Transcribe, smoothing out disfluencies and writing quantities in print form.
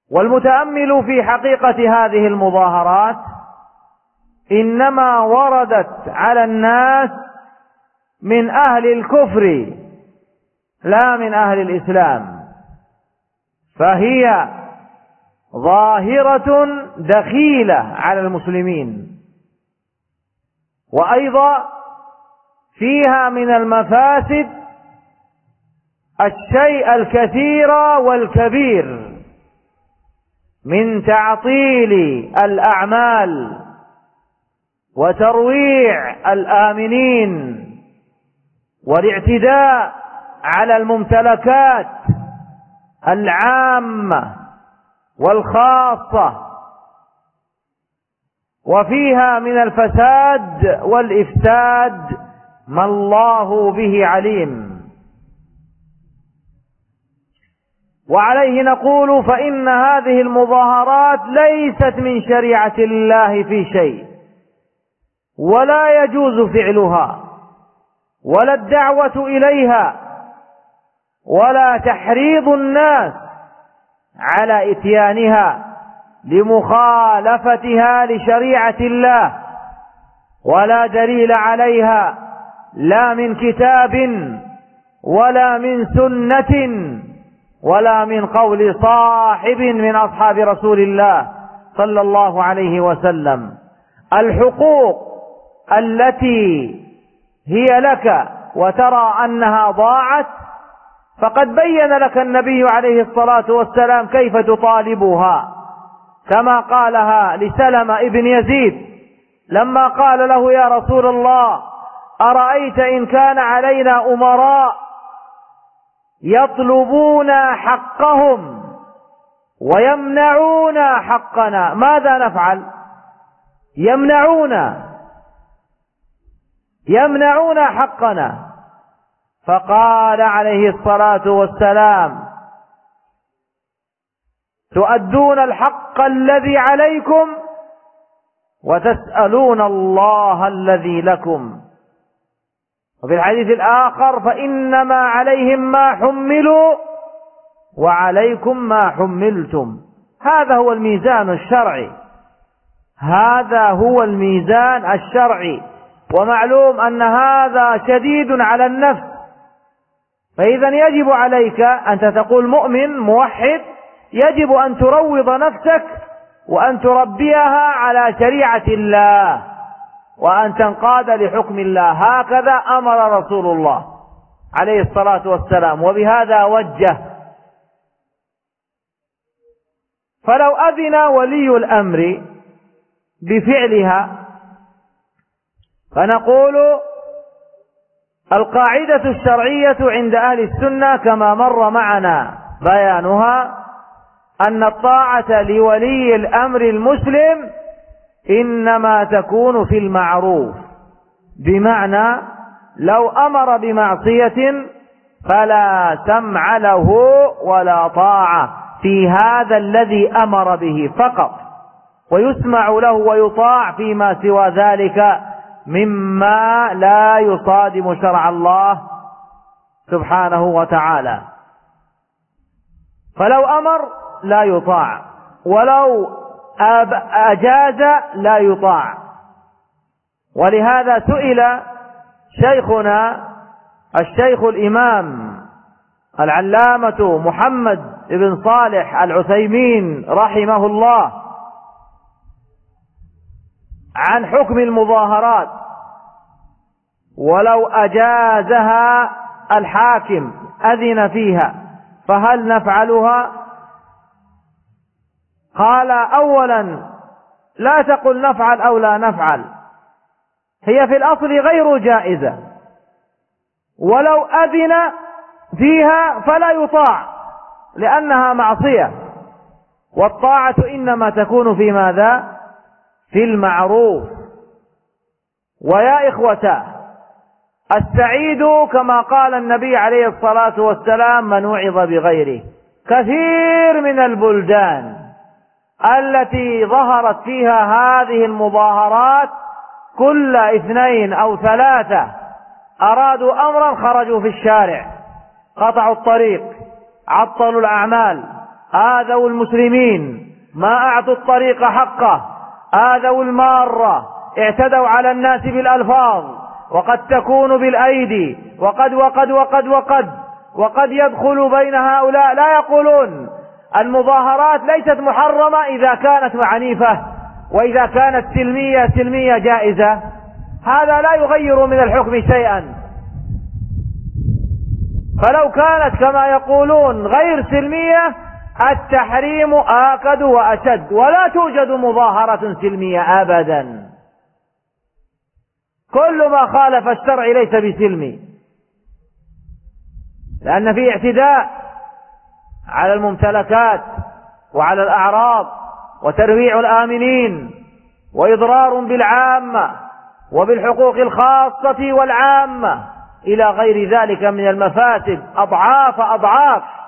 والمتأمل في حقيقة هذه المظاهرات إنما وردت على الناس من أهل الكفر لا من أهل الإسلام، فهي ظاهرة دخيلة على المسلمين، وأيضا فيها من المفاسد الشيء الكثير والكبير من تعطيل الأعمال وترويع الآمنين والاعتداء على الممتلكات العامة والخاصة، وفيها من الفساد والإفساد ما الله به عليم. وعليه نقول فإن هذه المظاهرات ليست من شريعة الله في شيء، ولا يجوز فعلها ولا الدعوة إليها ولا تحريض الناس على إتيانها لمخالفتها لشريعة الله، ولا دليل عليها لا من كتاب ولا من سنة ولا من قول صاحب من أصحاب رسول الله صلى الله عليه وسلم. الحقوق التي هي لك وترى أنها ضاعت فقد بين لك النبي عليه الصلاة والسلام كيف تطالبها، كما قالها لسلمة ابن يزيد لما قال له يا رسول الله أرأيت إن كان علينا أمراء يطلبون حقهم ويمنعون حقنا ماذا نفعل؟ يمنعون حقنا. فقال عليه الصلاة والسلام تؤدون الحق الذي عليكم وتسألون الله الذي لكم. وفي الحديث الآخر فإنما عليهم ما حملوا وعليكم ما حملتم. هذا هو الميزان الشرعي، هذا هو الميزان الشرعي. ومعلوم أن هذا شديد على النفس، فإذا يجب عليك أنت تقول مؤمن موحد، يجب أن تروض نفسك وأن تربيها على شريعة الله وأن تنقاد لحكم الله. هكذا أمر رسول الله عليه الصلاة والسلام، وبهذا وجه. فلو أذن ولي الأمر بفعلها فنقول القاعدة الشرعية عند أهل السنة كما مر معنا بيانها أن الطاعة لولي الأمر المسلم إنما تكون في المعروف، بمعنى لو أمر بمعصية فلا سمع له ولا طاعة في هذا الذي أمر به فقط، ويسمع له ويطاع فيما سوى ذلك مما لا يصادم شرع الله سبحانه وتعالى. فلو أمر لا يطاع، ولو أجاز لا يطاع. ولهذا سئل شيخنا الشيخ الإمام العلامة محمد بن صالح العثيمين رحمه الله عن حكم المظاهرات، ولو أجازها الحاكم أذن فيها فهل نفعلها؟ قال أولا لا تقل نفعل أو لا نفعل، هي في الأصل غير جائزة، ولو أذن فيها فلا يطاع لأنها معصية، والطاعة إنما تكون في ماذا؟ في المعروف. ويا إخوة السعيد كما قال النبي عليه الصلاة والسلام من وعظ بغيره. كثير من البلدان التي ظهرت فيها هذه المظاهرات كل 2 أو 3 أرادوا أمرا خرجوا في الشارع، قطعوا الطريق، عطلوا الأعمال، آذوا المسلمين، ما أعطوا الطريق حقه، آذوا المارة، اعتدوا على الناس بالألفاظ، وقد تكون بالأيدي، وقد يدخل بين هؤلاء. لا يقولون المظاهرات ليست محرمة إذا كانت عنيفة، وإذا كانت سلمية جائزة. هذا لا يغير من الحكم شيئا. فلو كانت كما يقولون غير سلمية التحريم آكد وأشد، ولا توجد مظاهرة سلمية أبدا. كل ما خالف الشرع ليس بسلمي، لأن فيه اعتداء على الممتلكات وعلى الأعراض وترويع الآمنين وإضرار بالعامة وبالحقوق الخاصة والعامة إلى غير ذلك من المفاسد أضعاف